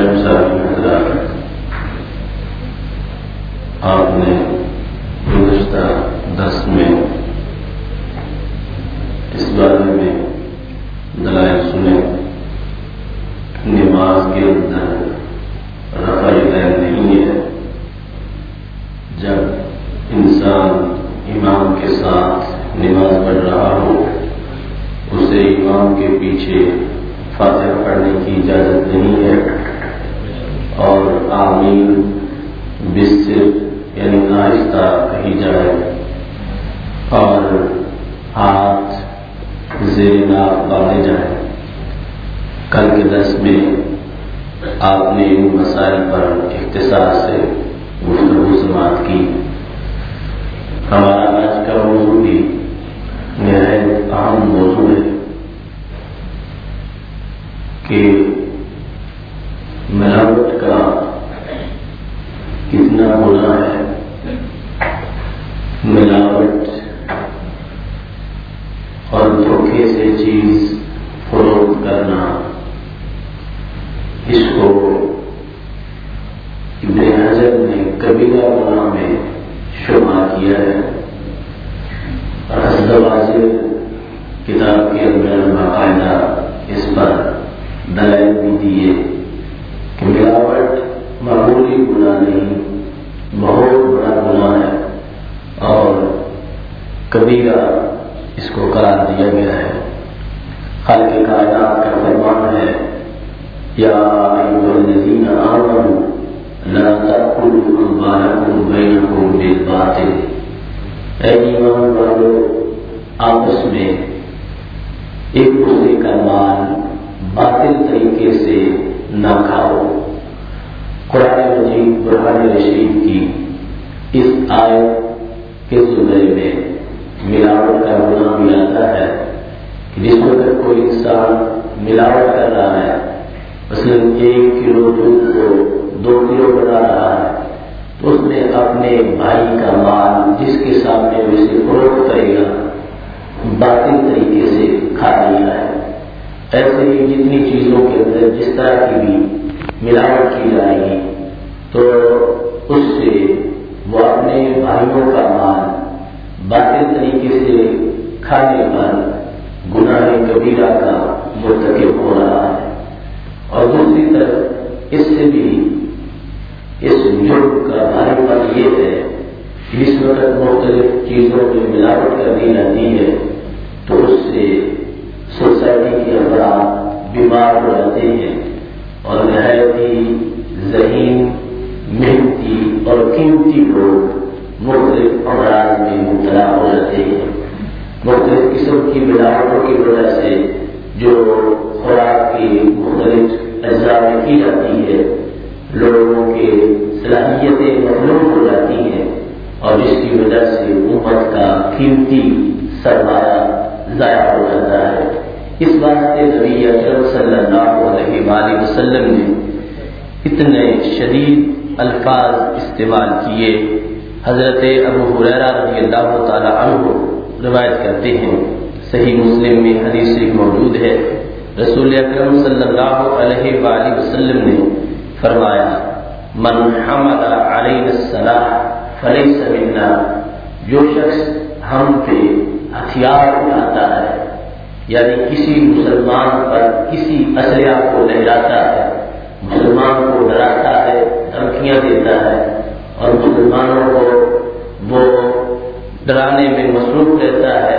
حضرات، آپ نے گزشتہ درس میں اس بارے میں دلائل سنے، نماز کے اندر رفع یدین نہیں ہے۔ جب انسان امام کے ساتھ نماز پڑھ رہا ہو، اسے امام کے پیچھے فاتحہ پڑھنے کی اجازت نہیں ہے، اور آمین بسر یعنی آہستہ کہی جائے، اور ہاتھ زیر ناف باندھے جائیں۔ کل کے درس میں آپ نے ان مسائل پر اختصار سے گفتگو سماعت کی۔ ہمارا آج کا موضوع بھی نہایت اہم موضوع ہے کہ ملاوٹ کا کتنا گناہ ہے۔ ملاوٹ اور دھوکے سے چیز فروخت کرنا، اس کو ابن حجر نے کبیرہ گناہ میں شمار کیا ہے۔ واضح کتاب کے اندر باقاعدہ اس پر دلائل بھی دیے کہ ملاوٹ معمولی گناہ نہیں، بہت بڑا گناہ ہے، اور کبیرہ اس کو قرار دیا گیا ہے۔ خالق کائنات کا فرمان ہے، یا ایھا الذین آمنوا لا تأکلوا اموالکم بینکم بالباطل، اے ایمان والو آپس میں ایک دوسرے کا مال باطل طریقے سے نہ کھاؤ۔ قرآن مجید برہان رشید کی اس آیت کے زمرے میں ملاوٹ کا گناہ بھی آتا ہے کہ جس وقت کوئی انسان ملاوٹ کر رہا ہے، مثلاً 1 کلو دودھ کو 2 کلو بنا رہا ہے، تو اس نے اپنے بھائی کا مال جس کے سامنے اسے فروخت کرے گا باطل طریقے سے کھا لیا ہے۔ ایسے ہی جتنی چیزوں کے اندر جس طرح کی بھی ملاوٹ کی جائے گی تو اس سے وہ اپنے بھائیوں کا مال باطل طریقے سے کھانے پر گناہ کبیرہ کا مرتکب ہو رہا ہے۔ اور دوسری طرف اس سے بھی اس جرم کا بھاری پن یہ ہے کہ اس وقت مختلف چیزوں میں ملاوٹ کرنی رہتی ہے تو اس سے سوسائٹی کے افراد بیمار ہو جاتے ہیں، اور نہایت ہی ذہین، محنتی اور قیمتی لوگ مختلف امراض میں مبتلا ہو جاتے ہیں۔ مختلف قسم کی ملاوٹوں کی وجہ سے جو خوراک کی مختلف اجزاء میں کی جاتی ہے، لوگوں کے صلاحیتیں مخلوط ہو جاتی ہیں، اور جس کی وجہ سے امت کا قیمتی سرمایہ ضائع ہو جاتا ہے۔ اس واسطے نبی اکرم صلی اللہ علیہ وآلہ وسلم نے اتنے شدید الفاظ استعمال کیے۔ حضرت ابو ہریرہ رضی اللہ تعالی عنہ روایت کرتے ہیں، صحیح مسلم میں حدیث موجود ہے، رسول اکرم صلی اللہ علیہ وآلہ وسلم نے فرمایا، من حمل علینا السلاح فلیس منا، جو شخص ہم پہ ہتھیار اٹھاتا ہے، یعنی کسی مسلمان پر کسی اسلحہ کو لہراتا ہے، مسلمان کو ڈراتا ہے، دھمکیاں دیتا ہے، اور مسلمانوں کو وہ ڈرانے میں مصروف رہتا ہے،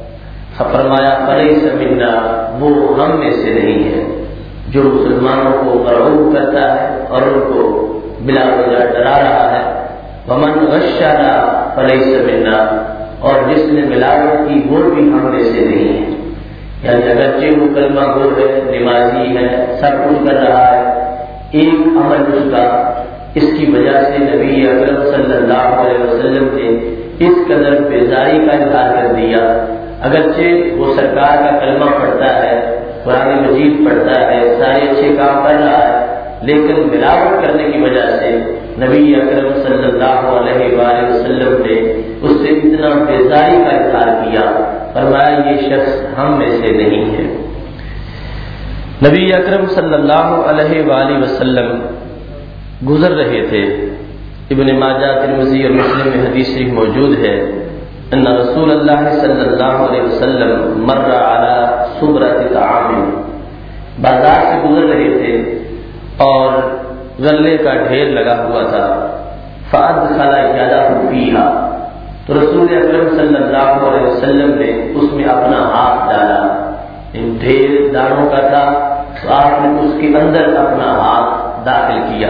فرمایا فلیس منا، وہ ہم میں سے نہیں ہے۔ جو مسلمانوں کو مرعوب کرتا ہے اور ان کو بلا وجہ ڈرا رہا ہے، ومن غشنا فلیس منا، اور جس نے ملاوٹ کی وہ بھی ہم میں سے نہیں ہے۔ یعنی اگرچہ وہ کلمہ گو ہے، نمازی ہے، سب کچھ کر رہا ہے، ایک عمل اس کا، اس کی وجہ سے نبی اکرم صلی اللہ علیہ وسلم نے اس قدر بیزاری کا اظہار کر دیا۔ اگرچہ وہ سرکار کا کلمہ پڑھتا ہے، قرآن مجید پڑھتا ہے، سارے اچھے کام کر رہا ہے، لیکن ملاوٹ کرنے کی وجہ سے نبی اکرم صلی اللہ علیہ وآلہ وسلم نے اس سے اتنا بیزاری کا اظہار کیا، فرمایا یہ شخص ہم میں سے نہیں ہے۔ نبی اکرم صلی اللہ علیہ وآلہ وسلم گزر رہے تھے. ابن ماجہ، ترمذی اور مسلم میں حدیث شریف موجود ہے. ان رسول اللہ صلی اللہ علیہ وسلم مر علی صبرۃ طعام، بازار سے گزر رہے تھے اور غلے کا ڈھیر لگا ہوا تھا. فادخل یدہ فیہا، تو رسول اکرم صلی اللہ علیہ وسلم نے اس میں اپنا ہاتھ ڈالا. ان ڈھیر دانوں کا تھا تو آپ نے اس کے اندر اپنا ہاتھ داخل کیا.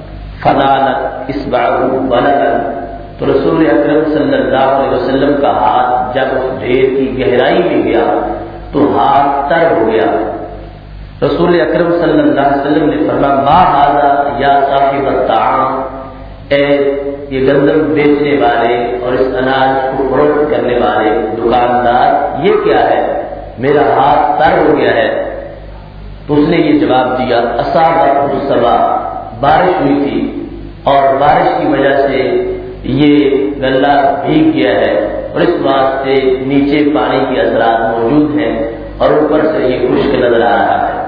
فنالت اصبعہ بلغا، تو رسول اکرم صلی اللہ علیہ وسلم کا ہاتھ جب اس ڈھیر کی گہرائی میں گیا تو ہاتھ تر ہو گیا. رسول اکرم صلی اللہ علیہ وسلم نے فرمایا ما ھذا یا صاحب الطعام، اے یہ گندم بیچنے والے اور اس اناج کو فروخت کرنے والے دکاندار، یہ کیا ہے؟ میرا ہاتھ تر ہو گیا ہے. تو اس نے یہ جواب دیا اصابہ السبا، بارش ہوئی تھی اور بارش کی وجہ سے یہ غلہ بھیگ گیا ہے اور اس واسطے نیچے پانی کے اثرات موجود ہیں اور اوپر سے یہ خشک نظر آ رہا ہے.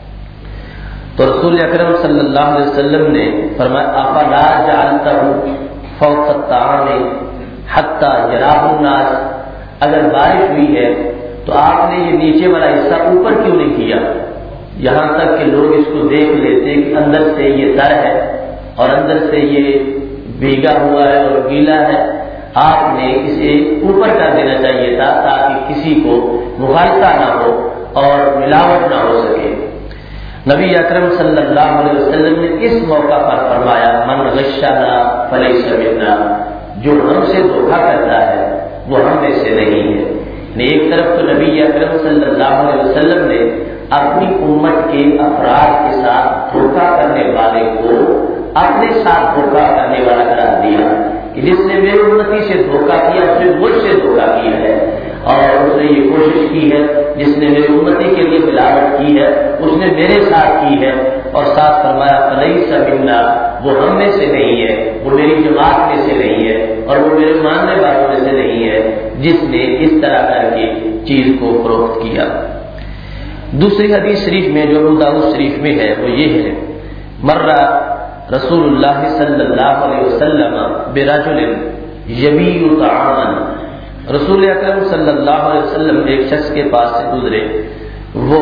تو رسول اکرم صلی اللہ علیہ وسلم نے فرمایا افلا جعلتہ فوق الطعام حتی یراہ الناس، اگر بارش ہوئی ہے تو آپ نے یہ نیچے والا حصہ اوپر کیوں نہیں کیا، یہاں تک کہ لوگ اس کو دیکھ لیتے کہ اندر سے یہ تر ہے اور اندر سے یہ بھیگا ہوا ہے اور گیلا ہے. آپ نے اسے اوپر کر دینا چاہیے تھا تاکہ کسی کو مغالطہ نہ ہو اور ملاوٹ نہ ہو سکے. نبی اکرم صلی اللہ علیہ وسلم نے اس موقع پر فرمایا من غشنا فلیس منا، جو ہم سے دھوکہ کرتا ہے وہ ہم میں سے نہیں ہے. ایک طرف تو نبی اکرم صلی اللہ علیہ وسلم نے اپنی امت کے افراد کے ساتھ دھوکہ کرنے والے کو اپنے ساتھ دھوکہ کرنے والا قرار دیا کہ جس نے میری امتی سے دھوکہ کیا اس نے مجھ سے دھوکہ کیا ہے، اور اس نے یہ کوشش کی ہے جس نے میری امتی کے لیے ملاوٹ کی ہے اس نے میرے ساتھ کی ہے. اور ساتھ فرمایا فلیس منا، وہ ہم میں سے نہیں ہے، وہ میری جماعت میں سے نہیں ہے اور وہ میرے ماننے والوں میں سے نہیں ہے جس نے اس طرح کر کے چیز کو فروخت کیا. دوسری حدیث شریف میں جو ابو داؤد شریف میں ہے وہ یہ ہے مرہ رسول اللہ صلی اللہ علیہ وسلم برجل یبیع طعاما، رسول اکرم صلی اللہ علیہ وسلم ایک شخص کے پاس سے گزرے، وہ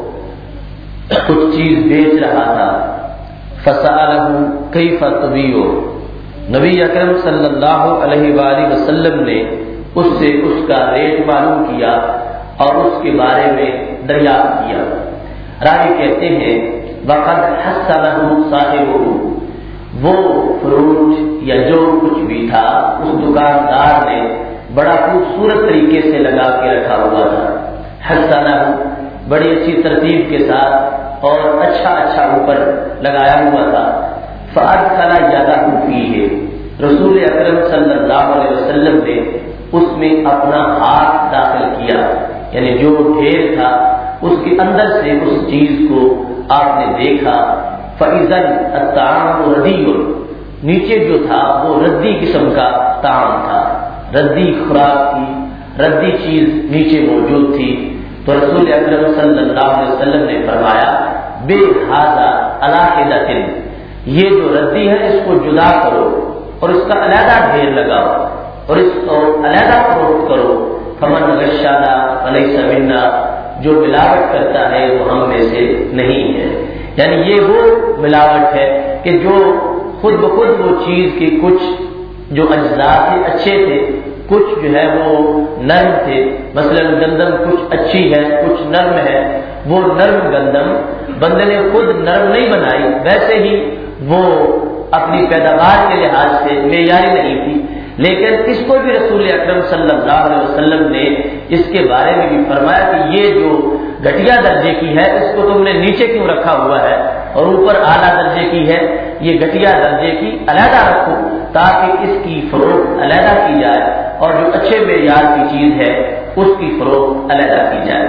کچھ چیز بیچ رہا تھا. فسألہ کیف تبیع، نبی اکرم صلی اللہ علیہ وآلہ وسلم نے اس سے اس کا ریٹ معلوم کیا اور اس کے بارے میں دریافت کیا. راوی کہتے ہیں وقد حسنہ صاحبہ، وہ فروٹ یا جو کچھ بھی تھا اس دکاندار نے بڑا خوبصورت طریقے سے لگا کے رکھا ہوا تھا. حسنہ بڑی اچھی ترتیب کے ساتھ اور اچھا اوپر لگایا ہوا تھا. فادخل یدہ فیہ، رسول اکرم صلی اللہ علیہ وسلم نے اس میں اپنا ہاتھ داخل کیا، یعنی جو ڈھیر تھا اس کے اندر سے اس چیز کو آپ نے دیکھا. فإذا الطعام ردی، نیچے جو تھا وہ ردی قسم کا طعام تھا، ردی خوراک تھی، ردی چیز نیچے موجود تھی. تو رسول اکرم صلی اللہ علیہ وسلم نے فرمایا بے ھذا علیٰ، یہ جو ردی ہے اس کو جدا کرو اور اس کا علیحدہ ڈھیر لگاؤ اور اس کو علیحدہ فروخت کرو. فمن غشنا فلیس منا، جو ملاوٹ کرتا ہے وہ ہم میں سے نہیں ہے. یعنی یہ وہ ملاوٹ ہے کہ جو خود بخود وہ چیز کے کچھ جو اجزاء تھے اچھے تھے، کچھ جو ہے وہ نرم تھے. مثلا گندم کچھ اچھی ہے کچھ نرم ہے، وہ نرم گندم بندے نے خود نرم نہیں بنائی، ویسے ہی وہ اپنی پیداوار کے لحاظ سے معیاری نہیں تھی، لیکن اس کو بھی رسول اکرم صلی اللہ علیہ وسلم نے اس کے بارے میں بھی فرمایا کہ یہ جو گھٹیا درجے کی ہے اس کو تم نے نیچے کیوں رکھا ہوا ہے اور اوپر اعلیٰ درجے کی ہے، یہ گھٹیا درجے کی علیحدہ رکھو تاکہ اس کی فروخت علیحدہ کی جائے اور جو اچھے معیار کی چیز ہے اس کی فروخت علیحدہ کی جائے.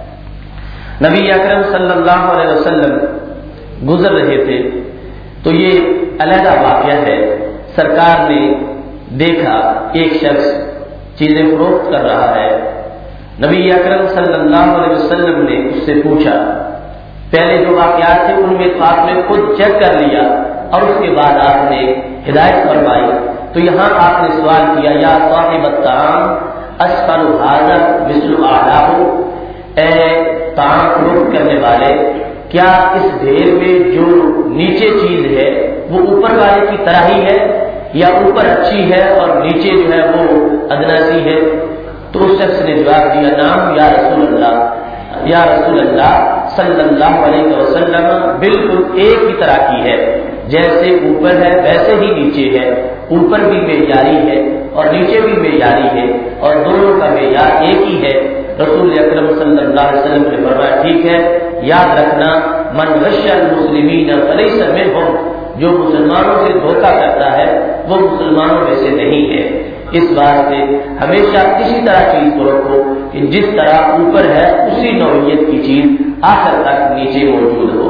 نبی اکرم صلی اللہ علیہ وسلم گزر رہے تھے تو یہ علیحدہ واقعہ ہے. سرکار نے دیکھا ایک شخص چیزیں فروخت کر رہا ہے. نبی اکرم صلی اللہ علیہ وسلم نے اس سے پوچھا پہلے جو واقعات تھے ان میں تو آپ نے خود چیک کر لیا اور اس کے بعد آپ نے ہدایت فرمائی. تو یہاں آپ نے سوال کیا یا صاحب الطعام اسفل ھذا مثل اعلیٰ، اے طعام فروخت کرنے والے، کیا اس ڈھیر میں جو نیچے چیز ہے وہ اوپر والے کی طرح ہی ہے یا اوپر اچھی ہے اور نیچے جو ہے وہ ادنا سی ہے؟ تو اس شخص نے جواب دیا نعم یا رسول اللہ، یا رسول اللہ صلی اللہ علیہ وسلم، بالکل ایک ہی طرح کی ہے، جیسے اوپر ہے ویسے ہی نیچے ہے، اوپر بھی معیاری ہے اور نیچے بھی معیاری ہے اور دونوں کا معیار ایک ہی ہے. رسول اکرم صلی اللہ علیہ وسلم نے فرمایا ٹھیک ہے، یاد رکھنا من غش المسلمین فلیس منہم، جو مسلمانوں سے دھوکہ کرتا ہے وہ مسلمانوں میں سے نہیں ہے. اس بات سے ہمیشہ اسی طرح چیز کو رکھو کہ جس طرح اوپر ہے اسی نوعیت کی چیز آخر تک نیچے موجود ہو.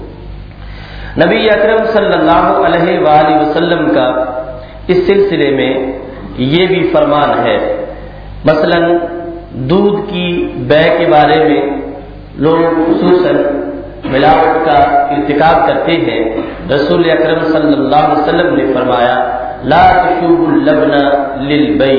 نبی اکرم صلی اللہ علیہ وآلہ وسلم کا اس سلسلے میں یہ بھی فرمان ہے. مثلا دودھ کی بے کے بارے میں لوگ خصوصاً ملاوٹ کا ارتکاب کرتے ہیں. رسول اکرم صلی اللہ علیہ وسلم نے فرمایا لا تشوبوا اللبن للبیع،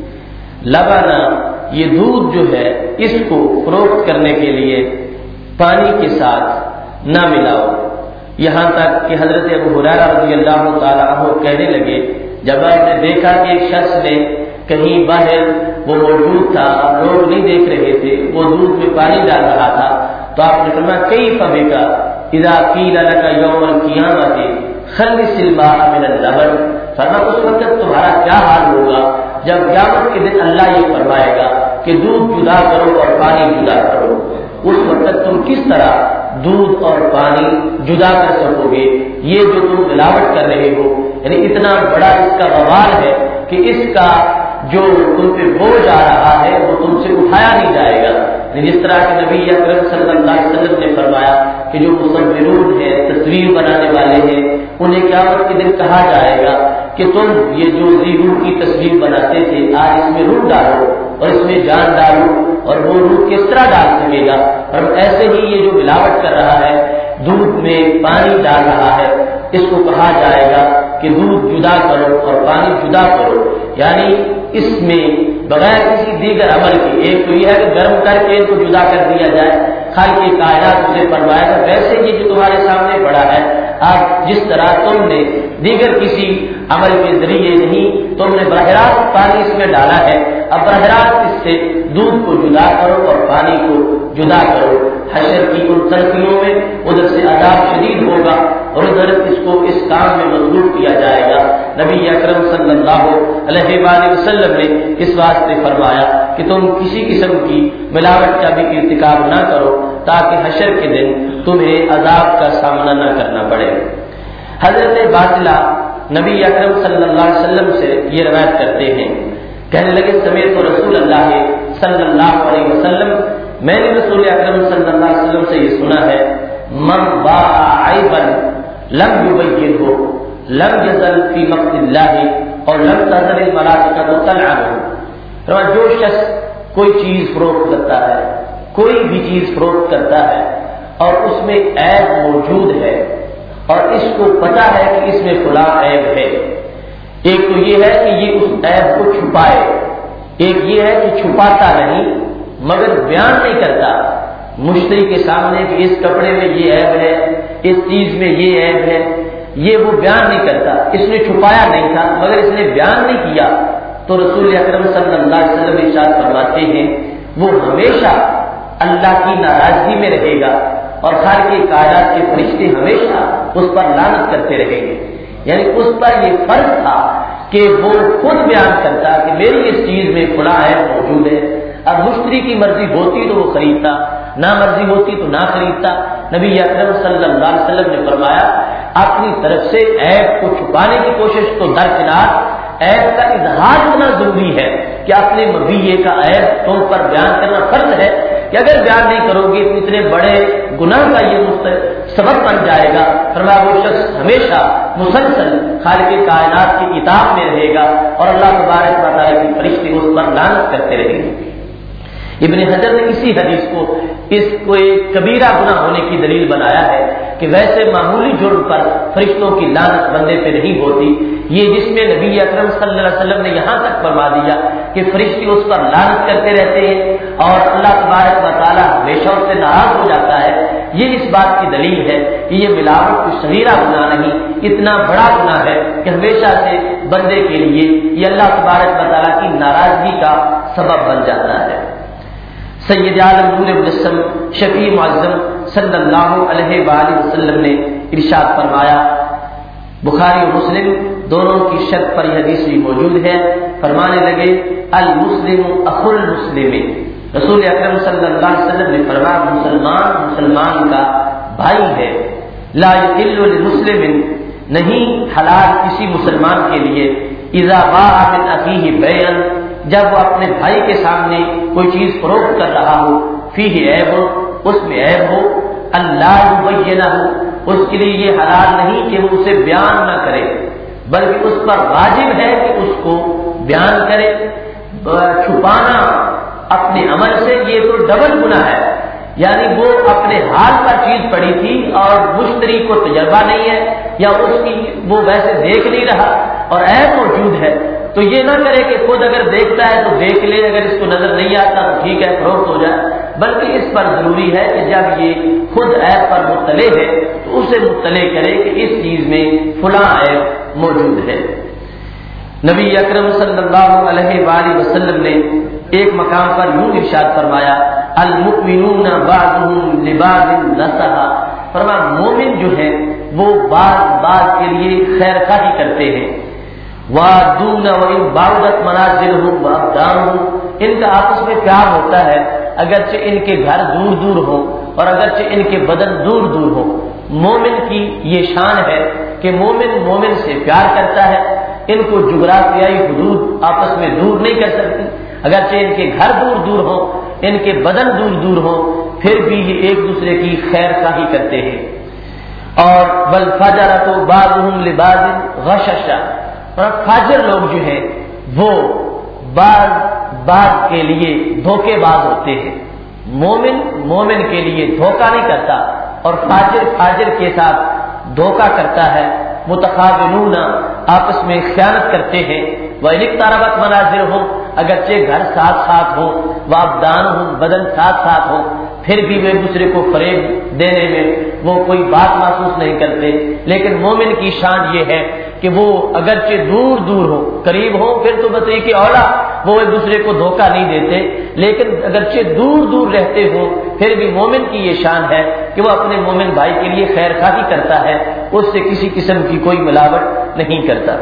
لبن یہ دودھ جو ہے اس کو فروخت کرنے کے لیے پانی کے ساتھ نہ ملاؤ. یہاں تک کہ حضرت ابو ہریرہ رضی اللہ تعالیٰ عنہ کہنے لگے جب آپ نے دیکھا کہ ایک شخص نے کہیں باہر وہ موجود تھا، لوگ نہیں دیکھ رہے تھے، وہ دودھ میں پانی ڈال رہا تھا، تو آپ نے فرمایا کیف بک اذا قیل لک یوم القیامۃ خلص الماء من اللبن، فرمایا اس وقت تمہارا کیا حال ہوگا جب قیامت کے دن اللہ یہ فرمائے گا کہ دودھ جدا کرو اور پانی جدا کرو. اس وقت تم کس طرح دودھ اور پانی جدا کر سکو گے؟ یہ جو تم ملاوٹ کر رہے ہو، یعنی اتنا بڑا اس کا وبال ہے کہ اس کا جو تم پہ بوجھ آ رہا ہے وہ تم سے اٹھایا نہیں جائے گا. جس طرح کہ نبی اکرم صلی اللہ علیہ وسلم نے فرمایا کہ جو مصورون ہیں، تصویر بنانے والے ہیں، انہیں قیامت کے دن کہا جائے گا کہ تم یہ جو روح کی تصویر بناتے تھے آج اس میں روح ڈالو اور اس میں جان ڈالو، اور وہ روح کس طرح ڈال سکے گا؟ اور ایسے ہی یہ جو ملاوٹ کر رہا ہے، دودھ میں پانی ڈال رہا ہے، اس کو کہا جائے گا کہ دودھ جدا کرو اور پانی جدا کرو. یعنی اس میں بغیر کسی دیگر عمل کے، ایک تو یہ ہے کہ گرم کر کے ان کو جدا کر دیا جائے، خالق کائنات اسے فرمائے گا ویسے یہ جو تمہارے سامنے پڑا ہے، آپ جس طرح تم نے دیگر کسی عمل کے ذریعے نہیں، تم نے براہ راست پانی اس میں ڈالا ہے، اب براہ راست اس سے دودھ کو جدا کرو اور پانی کو جدا کرو. حشر کی ان ترقیوں میں ادھر سے عذاب شدید ہوگا اور ادھر اس کو اس کام میں مضبوط کیا جائے گا. نبی اکرم صلی اللہ علیہ وآلہ وسلم نے اس واسطے فرمایا کہ تم کسی قسم کی ملاوٹ کا بھی ارتکاب نہ کرو تاکہ حشر کے دن تمہیں عذاب کا سامنا نہ کرنا پڑے. حضرت باطلہ نبی اکرم صلی اللہ علیہ وسلم سے یہ روایت کرتے ہیں، کہنے لگے سمیت رسول اللہ صلی اللہ علیہ وسلم، میں نے رسول اکرم صلی اللہ علیہ وسلم سے یہ سنا ہے من باع عیبا لم یبینہ لم یزل فی مقت اللہ اور لم تزل الملائکۃ تلعنہ. جو شخص کوئی چیز فروخت کرتا ہے، کوئی بھی چیز فروخت کرتا ہے اور اس میں عیب موجود ہے اور اس کو پتا ہے کہ اس میں فلاں عیب ہے، ایک تو یہ ہے کہ یہ اس عیب کو چھپائے، ایک یہ ہے کہ چھپاتا نہیں مگر بیان نہیں کرتا مشتری کے سامنے کہ اس کپڑے میں یہ عیب ہے، اس چیز میں یہ عیب ہے، یہ وہ بیان نہیں کرتا. اس نے چھپایا نہیں تھا مگر اس نے بیان نہیں کیا، تو رسول اکرم صلی اللہ علیہ وسلم ارشاد فرماتے ہیں وہ ہمیشہ اللہ کی ناراضگی میں رہے گا اور خالق کائنات کے فرشتے ہمیشہ اس پر لعنت کرتے رہیں گے. یعنی اس پر یہ فرض تھا کہ وہ خود بیان کرتا کہ میری اس چیز میں فلاں عیب موجود ہے. اب مشتری کی مرضی ہوتی تو وہ خریدتا، نہ مرضی ہوتی تو نہ خریدتا. نبی اکرم صلی اللہ علیہ وسلم نے فرمایا اپنی طرف سے عیب کو چھپانے کی کوشش تو درکنار، عیب کا اظہار اتنا ضروری ہے کہ اپنے مبیے کا عیب تم پر بیان کرنا فرض ہے کہ اگر بیان نہیں کرو گے تو اتنے بڑے گناہ کا یہ سبب بن جائے گا. فرمایا وہ شخص ہمیشہ مسلسل خالق کائنات کی اطاعت میں رہے گا اور اللہ تبارک و تعالیٰ کے فرشتے اس پر لعنت کرتے رہیں گے. ابن حجر نے اسی حدیث کو اس کو ایک کبیرہ گناہ ہونے کی دلیل بنایا ہے کہ ویسے معمولی جرم پر فرشتوں کی لعنت بندے پہ نہیں ہوتی، یہ جس میں نبی اکرم صلی اللہ علیہ وسلم نے یہاں تک فرما دیا کہ فرشتے اس پر لعنت کرتے رہتے ہیں اور اللہ تبارک و تعالیٰ ہمیشہ اس سے ناراض ہو جاتا ہے، یہ اس بات کی دلیل ہے کہ یہ ملاوٹ کوئی صغیرہ گناہ نہیں، اتنا بڑا گناہ ہے کہ ہمیشہ سے بندے کے لیے یہ اللہ تبارک و تعالیٰ کی ناراضگی کا سبب بن جاتا ہے۔ سید عالم نور مجسم شفیع معظم صلی اللہ علیہ وآلہ وسلم نے ارشاد فرمایا، بخاری اور مسلم دونوں کی شرط پر یہ حدیث بھی موجود ہے، فرمانے لگے المسلم اخو المسلم، رسول اکرم صلی اللہ علیہ وسلم نے فرمایا مسلمان مسلمان کا بھائی ہے، لا یحل للمسلم، نہیں حلال کسی مسلمان کے لیے، اذا باع من اخیہ بیعا، جب وہ اپنے بھائی کے سامنے کوئی چیز فروخت کر رہا ہو، فیہ عیب، اس میں عیب ہو، اللہ یبینہ، اس کے لیے یہ حلال نہیں کہ وہ اسے بیان نہ کرے، بلکہ اس پر واجب ہے کہ اس کو بیان کرے۔ چھپانا اپنے عمل سے یہ تو ڈبل گناہ ہے، یعنی وہ اپنے حال پر چیز پڑی تھی اور مشتری کو تجربہ نہیں ہے یا اس کی وہ ویسے دیکھ نہیں رہا اور عیب موجود ہے، تو یہ نہ کرے کہ خود اگر دیکھتا ہے تو دیکھ لے، اگر اس کو نظر نہیں آتا تو ٹھیک ہے فروخت ہو جائے، بلکہ اس پر ضروری ہے کہ جب یہ خود عیب پر مطلع ہے تو اسے مطلع کرے کہ اس چیز میں فلاں عیب موجود ہے۔ نبی اکرم صلی اللہ علیہ وآلہ وسلم نے ایک مقام پر یوں ارشاد فرمایا، المؤمنون بعضهم لبعض نصحا، فرمایا مومن جو ہے وہ بعض کے لیے خیر خواہی کرتے ہیں، وَدُونَ وَإِن بَعُدَتْ مَنَازِلُهُمْ وَأَبْدَانُهُمْ، ان کا آپس میں پیار ہوتا ہے اگرچہ ان کے گھر دور دور ہوں اور اگرچہ ان کے بدن دور دور ہوں۔ مومن کی یہ شان ہے کہ مومن سے پیار کرتا ہے، ان کو جغرافیائی حدود آپس میں دور نہیں کر سکتی، اگرچہ ان کے گھر دور دور ہوں، ان کے بدن دور دور ہوں، پھر بھی یہ ایک دوسرے کی خیر خواہی کرتے ہیں۔ اور وَالْفَجَرَةُ بَعْضُهُمْ لِبَعْضٍ غَشَشًا، اور فاجر لوگ جو ہیں وہ بعض کے لیے دھوکے باز ہوتے ہیں۔ مومن کے لیے دھوکہ نہیں کرتا اور فاجر کے ساتھ دھوکہ کرتا ہے۔ متخاذلون، آپس میں خیانت کرتے ہیں۔ وَإِنِ اقْتَرَبَتْ مَنَازِلُهُمْ، اگرچہ گھر ساتھ ساتھ ہوں، وَأَبْدَانُهُمْ، بدن ساتھ ساتھ ہوں، پھر بھی وہ ایک دوسرے کو فریب دینے میں وہ کوئی بات محسوس نہیں کرتے۔ لیکن مومن کی شان یہ ہے کہ وہ اگرچہ دور دور ہو، قریب ہو، پھر تو بتائیے کہ اولا وہ ایک دوسرے کو دھوکہ نہیں دیتے، لیکن اگرچہ دور دور رہتے ہو پھر بھی مومن کی یہ شان ہے کہ وہ اپنے مومن بھائی کے لیے خیر خواہی کرتا ہے، اس سے کسی قسم کی کوئی ملاوٹ نہیں کرتا۔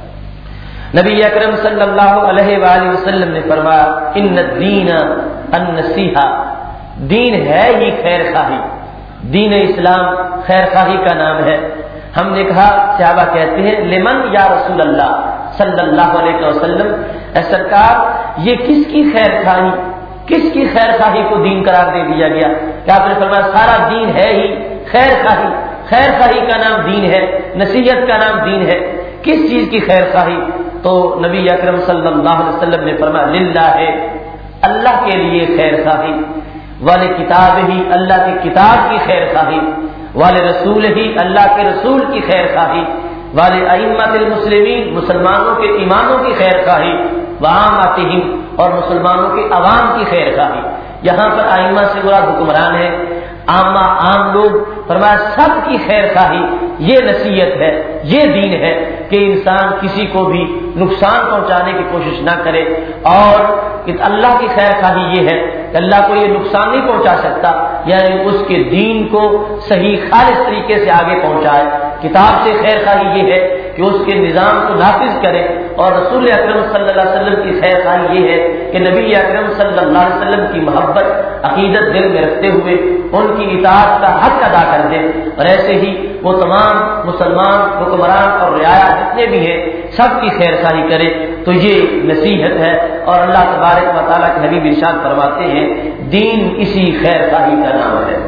نبی اکرم صلی اللہ علیہ وآلہ وسلم نے فرمایا، ان الدین النصیحہ، دین ہے ہی خیر خواہی، دین اسلام خیر خواہی کا نام ہے۔ ہم نے کہا، صحابہ کہتے ہیں لمن یا رسول اللہ صلی اللہ علیہ وسلم، اے سرکار یہ کس کی خیر خواہی، کس کی خیر خواہی کو دین قرار دے دیا گیا؟ کہ آپ نے فرمایا سارا دین ہے ہی خیر خواہی، خیر خواہی کا نام دین ہے، نصیحت کا نام دین ہے، کس چیز کی خیر خواہی؟ تو نبی اکرم صلی اللہ علیہ وسلم نے فرمایا للہ ہے، اللہ کے لیے خیر خواہی، والے کتاب ہی، اللہ کی کتاب کی خیر خواہی، والے رسول ہی، اللہ کے رسول کی خیر خواہی، والے ائمۃ المسلمین، مسلمانوں کے اماموں کی خیر خواہی، وعامتہم، اور مسلمانوں کے عوام کی خیر خواہی۔ یہاں پر ائمہ سے مراد حکمران ہے، عام لوگ، فرمایا سب کی خیر خواہی، یہ نصیحت ہے، یہ دین ہے کہ انسان کسی کو بھی نقصان پہنچانے کی کوشش نہ کرے، اور اللہ کی خیر خواہی یہ ہے کہ اللہ کو یہ نقصان نہیں پہنچا سکتا، یعنی اس کے دین کو صحیح خالص طریقے سے آگے پہنچائے۔ کتاب سے خیر خواہی یہ ہے کہ اس کے نظام کو نافذ کرے، اور رسول اکرم صلی اللہ علیہ وسلم کی خیر خواہی یہ ہے کہ نبی اکرم صلی اللہ علیہ وسلم کی محبت عقیدت دل میں رکھتے ہوئے ان کی اطاعت کا حق ادا کر دے، اور ایسے ہی وہ تمام مسلمان حکمران اور رعایا جتنے بھی ہیں سب کی خیر خواہی کرے، تو یہ نصیحت ہے۔ اور اللہ تبارک و تعالیٰ کے حبیب ارشاد فرماتے ہیں دین اسی خیر خواہی کا نام ہے۔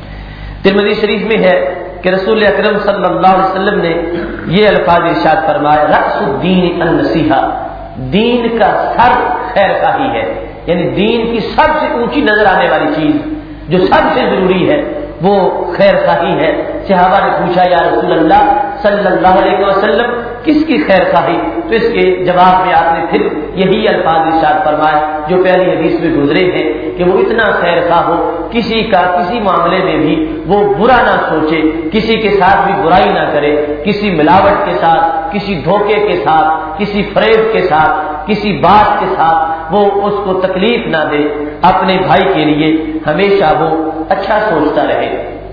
ترمذی شریف میں ہے کہ رسول اکرم صلی اللہ علیہ وسلم نے یہ الفاظ ارشاد فرمایا، رأس الدین النصیحہ، دین کا سر خیر خواہی ہے، یعنی دین کی سب سے اونچی نظر آنے والی چیز جو سب سے ضروری ہے وہ خیر خواہی ہے۔ صحابہ نے پوچھا یا رسول اللہ صلی اللہ علیہ وسلم کس کی خیر خواہی؟ تو اس کے جواب میں آپ نے پھر یہی الفاظ ارشاد فرمائے جو پہلی حدیث میں گزرے ہیں کہ وہ اتنا خیر خواہ ہو، کسی کا کسی معاملے میں بھی وہ برا نہ سوچے، کسی کے ساتھ بھی برائی نہ کرے، کسی ملاوٹ کے ساتھ، کسی دھوکے کے ساتھ، کسی فریب کے ساتھ، کسی بات کے ساتھ وہ اس کو تکلیف نہ دے، اپنے بھائی کے لیے ہمیشہ وہ اچھا سوچتا رہے۔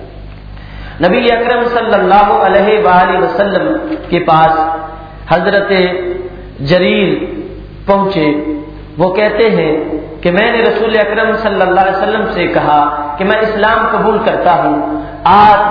نبی اکرم صلی اللہ علیہ وآلہ وسلم کے پاس حضرت جریر پہنچے، وہ کہتے ہیں کہ میں نے رسول اکرم صلی اللہ علیہ وسلم سے کہا کہ میں اسلام قبول کرتا ہوں، آپ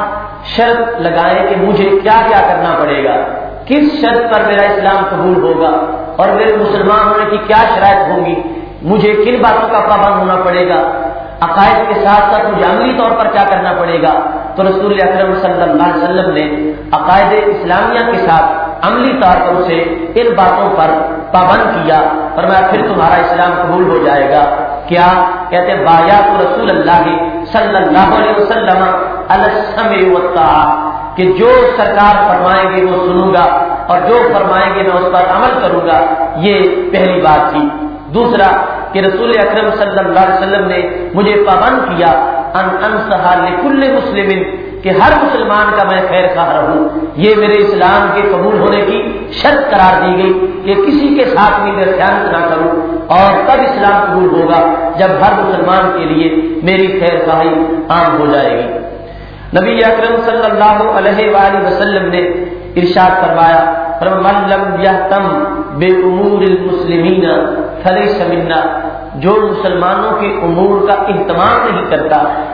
شرط لگائیں کہ مجھے کیا کیا کرنا پڑے گا، کس شرط پر میرا اسلام قبول ہوگا اور میرے مسلمان ہونے کی کیا شرائط ہوں گی، مجھے کن باتوں کا پابند ہونا پڑے گا، عقائد کے ساتھ ساتھ مجھے عملی طور پر کیا کرنا پڑے گا۔ تو رسول اکرم صلی اللہ علیہ وسلم نے عقائد اسلامیہ کے ساتھ عملی طور پر اسے ان باتوں پر پابند کیا، فرمایا پھر تمہارا اسلام قبول ہو جائے گا۔ کیا کہتے ہیں بایعت رسول اللہ صلی اللہ علیہ وسلم علی السمع والطاعہ، کہ جو سرکار فرمائیں گے وہ سنوں گا اور جو فرمائیں گے میں اس پر عمل کروں گا، یہ پہلی بات تھی۔ دوسرا کہ رسول اکرم صلی اللہ علیہ وسلم نے مجھے پابند کیا ان انصح لکل مسلم، کہ ہر مسلمان کا میں خیر خواہ رہوں، یہ میرے اسلام کے قبول ہونے کی شرط قرار دی گئی کہ کسی کے ساتھ بھی میں خیانت نہ کروں، اور تب اسلام قبول ہوگا جب ہر مسلمان کے لیے میری خیر خواہی عام ہو جائے گی۔ نبی اکرم صلی اللہ علیہ وآلہ وسلم نے ارشاد فرمایا من لم یہتم بامور المسلمین فلیس منا، جو مسلمانوں کے امور کا اہتمام نہیں کرتا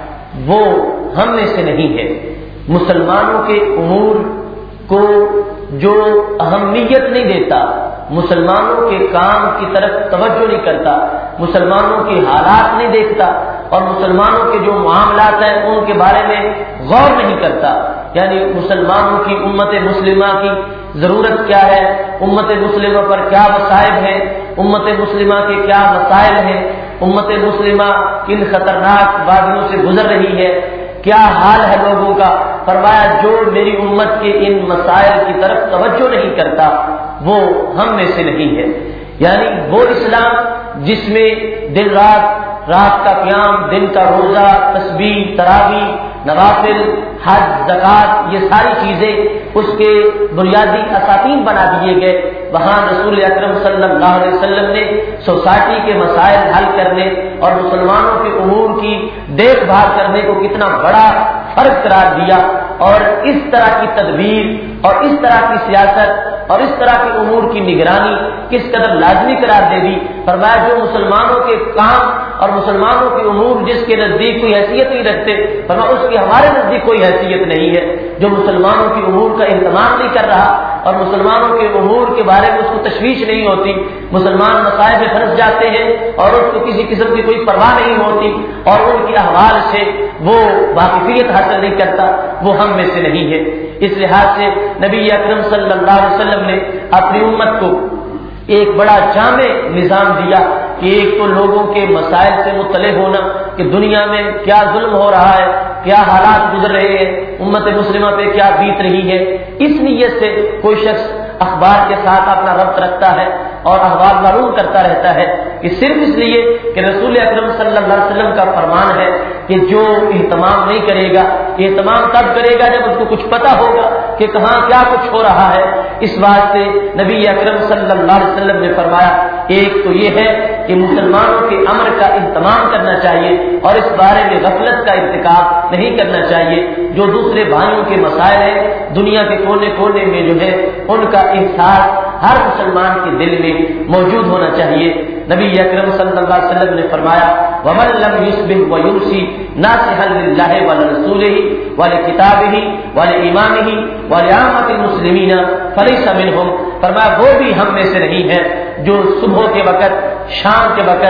وہ ہم میں سے نہیں ہے۔ مسلمانوں کے امور کو جو اہمیت نہیں دیتا، مسلمانوں کے کام کی طرف توجہ نہیں کرتا، مسلمانوں کے حالات نہیں دیکھتا اور مسلمانوں کے جو معاملات ہیں ان کے بارے میں غور نہیں کرتا، یعنی مسلمانوں کی امت مسلمہ کی ضرورت کیا ہے، امت مسلمہ پر کیا مصائب ہیں، امت مسلمہ کے کیا مسائل ہیں، امت مسلمہ کن خطرناک وادیوں سے گزر رہی ہے، کیا حال ہے لوگوں کا، فرمایا جو میری امت کے ان مسائل کی طرف توجہ نہیں کرتا وہ ہم میں سے نہیں ہے۔ یعنی وہ اسلام جس میں دن رات کا قیام، دن کا روزہ، تسبیح، تراویح، نوافل، حج، زکوٰۃ، یہ ساری چیزیں اس کے بنیادی اساسین بنا دیے گئے، وہاں رسول اکرم صلی اللہ علیہ وسلم نے سوسائٹی کے مسائل حل کرنے اور مسلمانوں کے امور کی دیکھ بھال کرنے کو کتنا بڑا فرض قرار دیا، اور اس طرح کی تدبیر اور اس طرح کی سیاست اور اس طرح کے امور کی نگرانی کس قدر لازمی قرار دے دی۔ فرمایا جو مسلمانوں کے کام اور مسلمانوں کے امور جس کے نزدیک کوئی حیثیت نہیں رکھتے، فرمایا اس کی ہمارے نزدیک کوئی حیثیت نہیں ہے۔ جو مسلمانوں کی امور کا اہتمام نہیں کر رہا اور مسلمانوں کے امور کے بارے میں اس کو تشویش نہیں ہوتی، مسلمان مسائل میں پھنس جاتے ہیں اور اس کو کسی قسم کی کوئی پرواہ نہیں ہوتی اور ان کے احوال سے وہ واقفیت حاصل نہیں کرتا، وہ ہم میں سے نہیں ہے۔ اس لحاظ سے نبی اکرم صلی اللہ علیہ وسلم نے اپنی امت کو ایک بڑا جامع نظام دیا کہ ایک تو لوگوں کے مسائل سے مطلع ہونا کہ دنیا میں کیا ظلم ہو رہا ہے، کیا حالات گزر رہے ہیں، امت مسلمہ پہ کیا بیت رہی ہے۔ اس نیت سے کوئی شخص اخبار کے ساتھ اپنا ربط رکھتا ہے اور احوال معلوم کرتا رہتا ہے کہ صرف اس لیے کہ رسول اکرم صلی اللہ علیہ وسلم کا فرمان ہے کہ جو اہتمام نہیں کرے گا، اہتمام تب کرے گا جب اس کو کچھ پتہ ہوگا کہ کہاں کیا کچھ ہو رہا ہے۔ اس واسطے نبی اکرم صلی اللہ علیہ وسلم نے فرمایا ایک تو یہ ہے کہ مسلمانوں کے امر کا اہتمام کرنا چاہیے اور اس بارے میں غفلت کا ارتکاب نہیں کرنا چاہیے۔ جو دوسرے بھائیوں کے مسائل ہیں دنیا کے کونے کونے میں جو ہے ان کا احساس ہر مسلمان کے دل میں موجود ہونا چاہیے۔ نبی اکرم صلی اللہ علیہ وسلم نے فرمایا وَمَن لَّمْ يُصْبِحْ وَيُمْسِي نَاصِحًا لِلَّهِ وَلِرَسُولِهِ وَلِكِتَابِهِ وَلِإِمَامِهِ وَلِعَامَّةِ الْمُسْلِمِينَ فَلَيْسَ مِنْهُمْ، فرمایا وہ بھی ہم میں سے نہیں ہے جو صبح کے وقت، شام کے وقت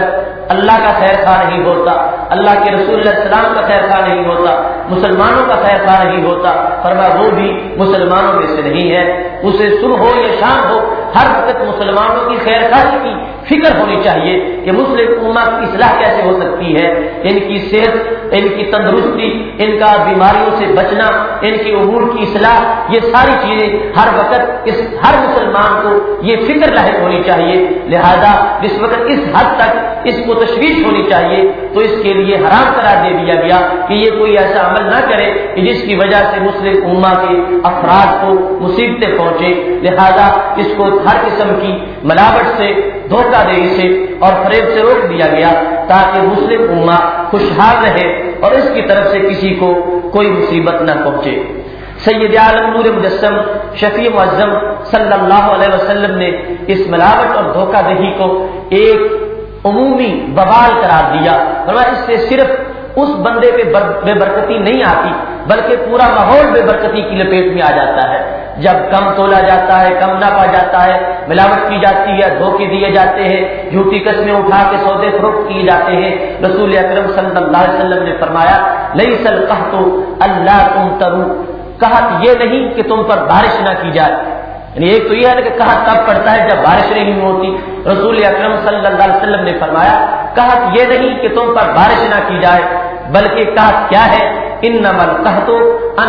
اللہ کا خیر خواہ نہیں ہوتا، اللہ کے رسول علیہ السلام کا خیر خواہ نہیں ہوتا، مسلمانوں کا خیر خواہ نہیں ہوتا، فرمایا وہ بھی مسلمانوں میں سے نہیں ہے۔ اسے صبح ہو یا شام ہو ہر وقت مسلمانوں کی خیر خواہی کی فکر ہونی چاہیے کہ مسلم امہ کی اصلاح کیسے ہو سکتی ہے، ان کی صحت، ان کی تندرستی، ان کا بیماریوں سے بچنا، ان کی امور کی اصلاح، یہ ساری چیزیں ہر وقت ہر مسلمان کو یہ فکر لاحق ہونی چاہیے۔ لہذا جس وقت اس حد تک اس کو تشویش ہونی چاہیے تو اس کے لیے حرام قرار دے دیا گیا کہ یہ کوئی ایسا عمل نہ کرے کہ جس کی وجہ سے مسلم امہ کے افراد کو مصیبتیں پہنچے۔ لہذا اس کو ہر قسم کی ملاوٹ سے، دھوکہ دہی سے اور فریب سے روک دیا گیا تاکہ مسلم امہ خوشحال رہے اور اس کی طرف سے کسی کو کوئی مصیبت نہ پہنچے۔ سید عالم نور مجسم شفیع معظم صلی اللہ علیہ وسلم نے اس ملاوٹ اور دھوکہ دہی کو ایک عمومی بوال قرار دیا، فرمایا اس سے صرف اس بندے پہ بے برکتی نہیں آتی بلکہ پورا ماحول بے برکتی کی لپیٹ میں آ جاتا ہے۔ جب کم تولا جاتا ہے، کم ناپا جاتا ہے، ملاوٹ کی جاتی ہے، دھوکے دیے جاتے ہیں، جھوٹی قسمیں اٹھا کے سودے فروخت کیے جاتے ہیں، رسول اکرم صلی اللہ علیہ وسلم نے فرمایا لیس القحط اللہ تمطروا، قحط یہ نہیں کہ تم پر بارش نہ کی جائے، یعنی ایک تو یہ ہے کہ قحط تب پڑتا ہے جب بارش نہیں ہوتی، رسول اکرم صلی اللہ علیہ وسلم نے فرمایا قحط یہ نہیں کہ تم پر بارش نہ کی جائے، بلکہ قحط کیا ہے، انما القحط ان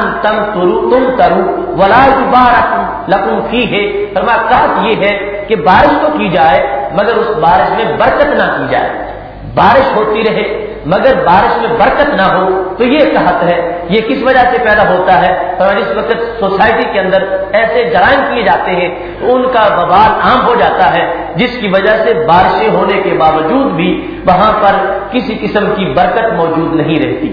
تمطروا ولا یبارک لکم فیہ، فرمایا قحط یہ ہے کہ بارش تو کی جائے مگر اس بارش میں برکت نہ کی جائے، بارش ہوتی رہے مگر بارش میں برکت نہ ہو تو یہ قحط ہے۔ یہ کس وجہ سے پیدا ہوتا ہے؟ اس وقت سوسائٹی کے اندر ایسے جرائم کیے جاتے ہیں تو ان کا وبال عام ہو جاتا ہے جس کی وجہ سے بارشیں ہونے کے باوجود بھی وہاں پر کسی قسم کی برکت موجود نہیں رہتی۔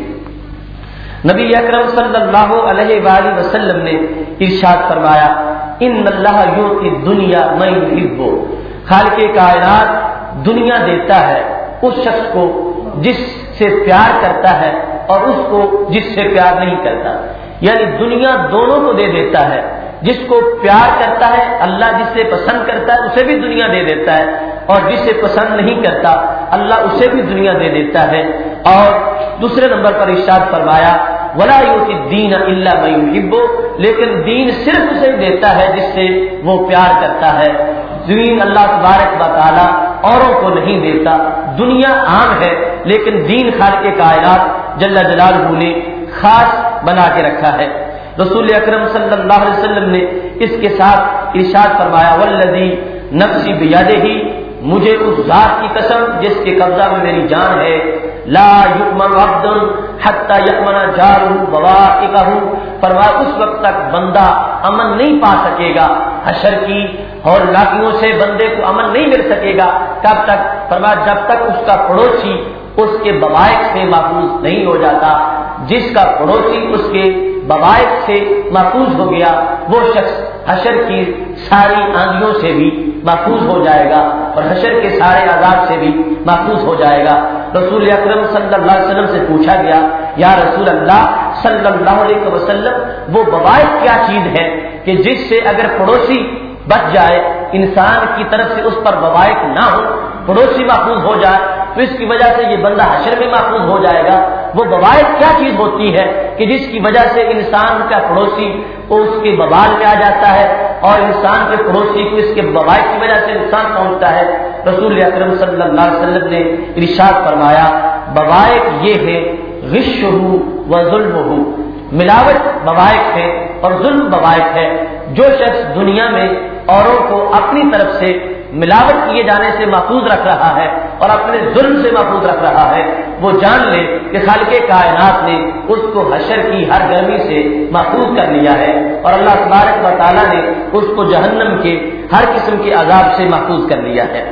نبی اکرم صلی اللہ علیہ وآلہ وسلم نے ارشاد فرمایا ان اللہ یؤتی الدنیا من یحب، خالق کائنات دنیا دیتا ہے اس شخص کو جس سے پیار کرتا ہے اور اس کو جس سے پیار نہیں کرتا، یعنی دنیا دونوں کو دے دیتا ہے، جس کو پیار کرتا ہے اللہ جس سے پسند کرتا ہے اسے بھی دنیا دے دیتا ہے اور جس سے پسند نہیں کرتا اللہ اسے بھی دنیا دے دیتا ہے۔ اور دوسرے نمبر پر ارشاد فرمایا ولا یؤتی الدین الا من یحب، لیکن دین صرف اسے دیتا ہے جس سے وہ پیار کرتا ہے، دین اللہ تبارک و تعالی اوروں کو نہیں دیتا۔ دنیا عام ہے لیکن دین خالق کائنات جل جلالہ نے خاص بنا کے رکھا ہے۔ رسول اکرم صلی اللہ علیہ وسلم نے اس کے ساتھ ارشاد فرمایا والذی نفسی بیدہ، مجھے اس ذات کی قسم جس کے قبضہ میں میری جان ہے، لا یؤمن عبد حتی یأمن جارہ بوائقہ، فرمایا اس وقت تک بندہ امن نہیں پا سکے گا، حشر کی اور لاٹھیوں سے بندے کو امن نہیں مل سکے گا، کب تک؟ فرمایا جب تک اس کا پڑوسی اس کے بوائق سے محفوظ نہیں ہو جاتا۔ جس کا پڑوسی اس کے بوائق سے محفوظ ہو گیا وہ شخص حشر کی ساری آندھیوں سے بھی محفوظ ہو جائے گا اور حشر کے سارے عذاب سے بھی محفوظ ہو جائے گا۔ رسول اکرم صلی اللہ علیہ وسلم سے پوچھا گیا یا رسول اللہ صلی اللہ علیہ وسلم وہ بوائق کیا چیز ہے کہ جس سے اگر پڑوسی بچ جائے، انسان کی طرف سے اس پر بوائق نہ ہو، پڑوسی محفوظ ہو جائے تو اس کی وجہ سے یہ بندہ حشر میں محفوظ ہو جائے گا۔ وہ بوائق کیا چیز ہوتی ہے کہ جس کی وجہ سے انسان کا پڑوسی کو اس کے بوال میں آ جاتا ہے اور انسان کے پڑوسی کو اس کے بوائق کی وجہ سے نقصان پہنچتا ہے؟ رسول اکرم صلی اللہ علیہ وسلم نے ارشاد فرمایا بوائق یہ ہے غشہ و ظلمہ، ملاوٹ بوائق ہے اور ظلم بوائق ہے۔ جو شخص دنیا میں اوروں کو اپنی طرف سے ملاوٹ کیے جانے سے محفوظ رکھ رہا ہے اور اپنے ظلم سے محفوظ رکھ رہا ہے، وہ جان لے کہ خالق کائنات نے اس کو حشر کی ہر گرمی سے محفوظ کر لیا ہے اور اللہ تبارک و تعالیٰ نے اس کو جہنم کے ہر قسم کے عذاب سے محفوظ کر لیا ہے۔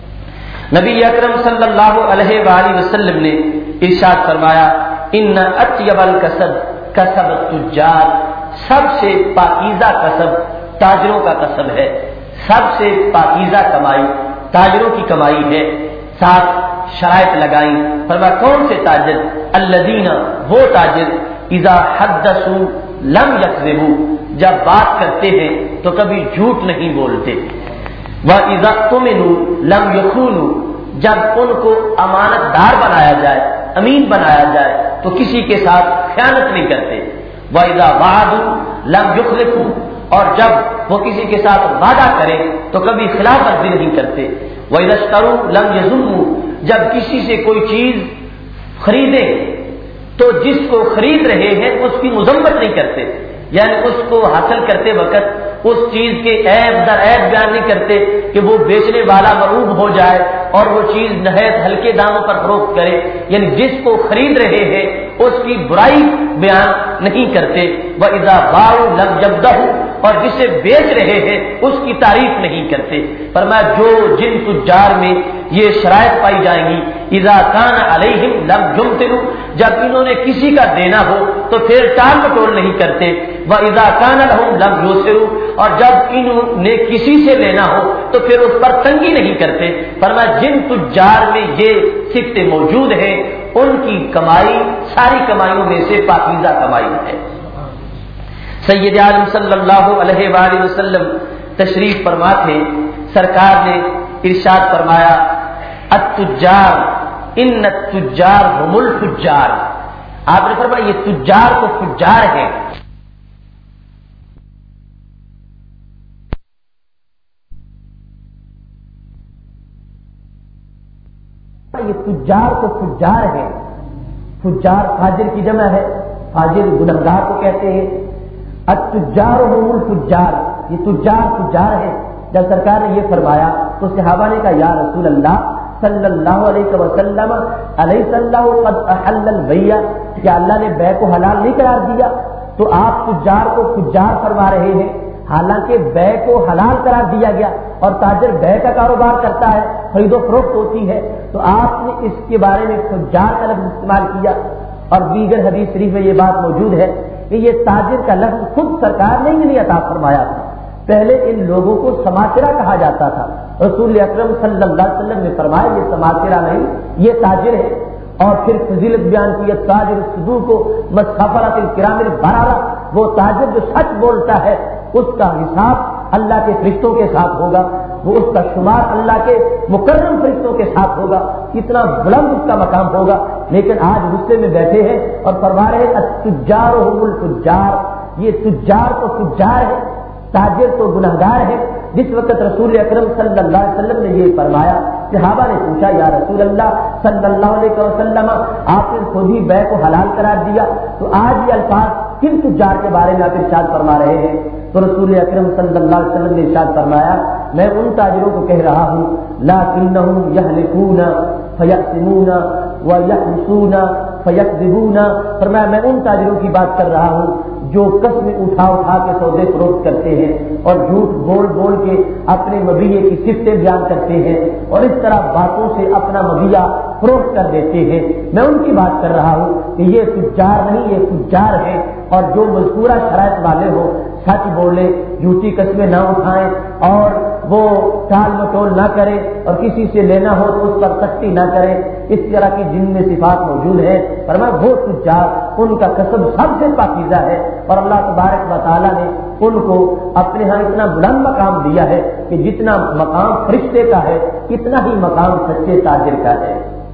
نبی اکرم صلی اللہ علیہ وآلہ وسلم نے ارشاد فرمایا ان اطیب الکسب کسب التجار، سب سے پاکیزہ کسب تاجروں کا کسب ہے، سب سے پاکیزہ کمائی تاجروں کی کمائی ہے۔ ساتھ شرائط لگائیں، فرمایا کون سے تاجر؟ الذین، وہ تاجر اذا حدثوا لم یکذبوا، جب بات کرتے ہیں تو کبھی جھوٹ نہیں بولتے، واذا اؤتمنوا لم یخونوا، جب ان کو امانت دار بنایا جائے، امین بنایا جائے تو کسی کے ساتھ خیانت نہیں کرتے۔ وَإِذَا وَعَدُوا لَمْ يُخْلِفُوا، اور جب وہ کسی کے ساتھ وعدہ کریں تو کبھی خلاف ورزی نہیں کرتے۔ وَإِذَا اشْتَرُوا لَمْ يَظُلْمُوا، جب کسی سے کوئی چیز خریدیں تو جس کو خرید رہے ہیں اس کی مذمت نہیں کرتے، یعنی اس کو حاصل کرتے وقت اس چیز کے عیب در عیب بیان نہیں کرتے کہ وہ بیچنے والا مرعوب ہو جائے اور وہ چیز نہایت ہلکے داموں پر فروخت کرے، یعنی جس کو خرید رہے ہیں اس کی برائی بیان نہیں کرتے۔ وَإِذَا بَاعُوا لَمْ يَبْدَحُوا، اور جسے بیچ رہے ہیں اس کی تعریف نہیں کرتے۔ فرمایا جو جن تجار میں یہ شرائط پائی جائیں گی، اذا کان علیہم لم یمتنوا، جب انہوں نے کسی کا دینا ہو تو پھر ٹال مٹول نہیں کرتے۔ واذا کان لہم لم یوسروا، اور جب انہوں نے کسی سے لینا ہو تو پھر اس پر تنگی نہیں کرتے۔ فرمایا جن تجار میں یہ صفتیں موجود ہیں ان کی کمائی ساری کمائیوں میں سے پاکیزہ کمائی ہے۔ سید عالم صلی اللہ علیہ وآلہ وسلم تشریف فرما تھے، سرکار نے ارشاد فرمایا التجار ان التجار هم الفجار، آپ نے فرمایا یہ تجار تو فجار ہیں۔ یہ تجار تو فجار ہیں، فجار فاجر کی جمع ہے، فاجر گنہگار کو کہتے ہیں۔ التجار هم الفجار، یہ تجار فجار ہے۔ جب سرکار نے یہ فرمایا تو صحابہ نے کہا یا رسول اللہ صلی اللہ علیہ وسلم الیس اللہ قد احل البیع، کیا اللہ نے بیع کو حلال نہیں قرار دیا؟ تو آپ تجار کو فجار فرما رہے ہیں، حالانکہ بیع کو حلال قرار دیا گیا اور تاجر بیع کا کاروبار کرتا ہے، خرید و فروخت ہوتی ہے، تو آپ نے اس کے بارے میں فجار کا لفظ استعمال کیا۔ اور دیگر حدیث شریف میں یہ بات موجود ہے کہ یہ تاجر کا لفظ خود سرکار نے ہی نہیں عطا فرمایا تھا، پہلے ان لوگوں کو سماچرہ کہا جاتا تھا۔ رسول اکرم صلی اللہ علیہ وسلم نے فرمایا یہ سماچرہ نہیں، یہ تاجر ہے، اور پھر فضیلت بیان کی تاجر الصدوق کو مسافرات الکرام البررہ، وہ تاجر جو سچ بولتا ہے اس کا حساب اللہ کے فرشتوں کے ساتھ ہوگا، وہ اس کا شمار اللہ کے مکرم فرشتوں کے ساتھ ہوگا، کتنا بلند اس کا مقام ہوگا۔ لیکن آج غصے میں بیٹھے ہیں اور فرما رہے ہیں التجار هم الفجار، یہ تجار تو فجار ہے، تاجر تو گنہگار ہے۔ جس وقت رسول اکرم صلی اللہ علیہ وسلم نے یہ فرمایا، صحابہ نے پوچھا یا رسول اللہ صلی اللہ علیہ وسلم آپ نے خود ہی بیع کو حلال قرار دیا، تو آج یہ الفاظ کن تجار کے بارے میں آپ ارشاد فرما رہے ہیں؟ تو رسول اکرم صلی اللہ علیہ وسلم نے ارشاد فرمایا میں ان تاجروں کو کہہ رہا ہوں لکنہم یہلکون فیقسمون ویحلسون فیکذبون، فرمایا میں ان تاجروں کی بات کر رہا ہوں جو قسم اٹھا اٹھا کے سودے فروخت کرتے ہیں اور جھوٹ بول بول کے اپنے مبیعے کی صفتیں بیان کرتے ہیں اور اس طرح باتوں سے اپنا مبیعہ فروخت کر دیتے ہیں۔ میں ان کی بات کر رہا ہوں کہ یہ تجار نہیں، یہ فجار ہے، اور جو مذکورہ شرائط والے ہو، سچ بولے، جھوٹی قسمیں نہ اٹھائیں اور وہ ٹال مٹول نہ کرے اور کسی سے لینا ہو تو اس پر سختی نہ کرے، اس طرح کی جن میں صفات موجود ہیں، فرمایا وہ تجار ان کا کسب سب سے پاکیزہ ہے، اور اللہ تبارک و تعالیٰ نے ان کو اپنے ہاں اتنا بلند مقام دیا ہے کہ جتنا مقام فرشتے کا ہے اتنا ہی مقام سچے تاجر کا ہے۔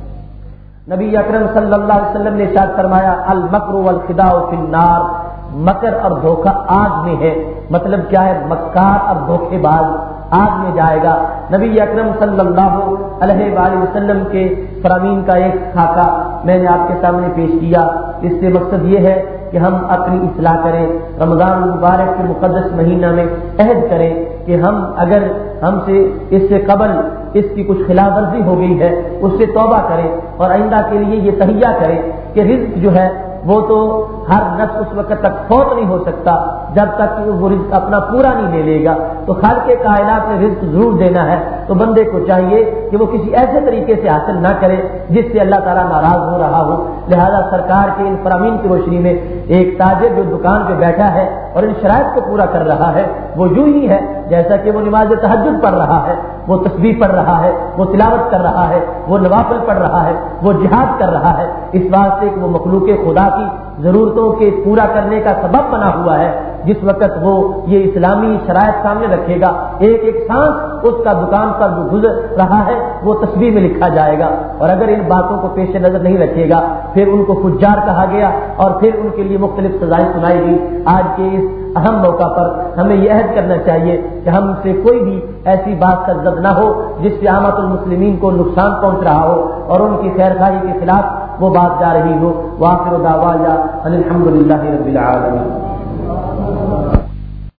نبی اکرم صلی اللہ علیہ وسلم نے ارشاد فرمایا المکر والخداع فی النار، مکر اور دھوکہ آگ میں ہے۔ مطلب کیا ہے؟ مکار اور دھوکے باز آگ میں جائے گا۔ نبی اکرم صلی اللہ علیہ وآلہ وسلم کے فرامین کا ایک خاکہ میں نے آپ کے سامنے پیش کیا۔ اس سے مقصد یہ ہے کہ ہم اپنی اصلاح کریں، رمضان المبارک کے مقدس مہینہ میں عہد کریں کہ ہم اگر ہم سے اس سے قبل اس کی کچھ خلاف ورزی ہو گئی ہے اس سے توبہ کریں، اور آئندہ کے لیے یہ تہیہ کریں کہ رزق جو ہے وہ تو ہر نفس اس وقت تک فوت نہیں ہو سکتا جب تک کہ وہ رزق اپنا پورا نہیں لے لے گا، تو خالق کائنات نے رزق ضرور دینا ہے، تو بندے کو چاہیے کہ وہ کسی ایسے طریقے سے حاصل نہ کرے جس سے اللہ تعالیٰ ناراض ہو رہا ہو۔ لہذا سرکار کے ان فرامین کی روشنی میں ایک تاجر جو دکان پہ بیٹھا ہے اور ان شرائط کو پورا کر رہا ہے وہ یوں ہی ہے جیسا کہ وہ نماز تہجد پڑھ رہا ہے، وہ تسبیح پڑھ رہا ہے، وہ تلاوت کر رہا ہے، وہ نوافل پڑھ رہا ہے، وہ جہاد کر رہا ہے، اس واسطے کہ وہ مخلوق خدا کی ضرورتوں کے پورا کرنے کا سبب بنا ہوا ہے، جس وقت وہ یہ اسلامی شرائط سامنے رکھے گا، ایک ایک سانس اس کا دکان پر جو گزر رہا ہے وہ تسبیح میں لکھا جائے گا۔ اور اگر ان باتوں کو پیش نظر نہیں رکھے گا پھر ان کو فجار کہا گیا اور پھر ان کے لیے مختلف سزائیں سنائی گئی۔ آج کے اس اہم موقع پر ہمیں یہ عہد کرنا چاہیے کہ ہم سے کوئی بھی ایسی بات سرزد نہ ہو جس سے عامت المسلمین کو نقصان پہنچ رہا ہو اور ان کی خیر خواہی کے خلاف وہ بات جا رہی ہو۔ وآخر دعوانا ان الحمد للہ رب العالمین۔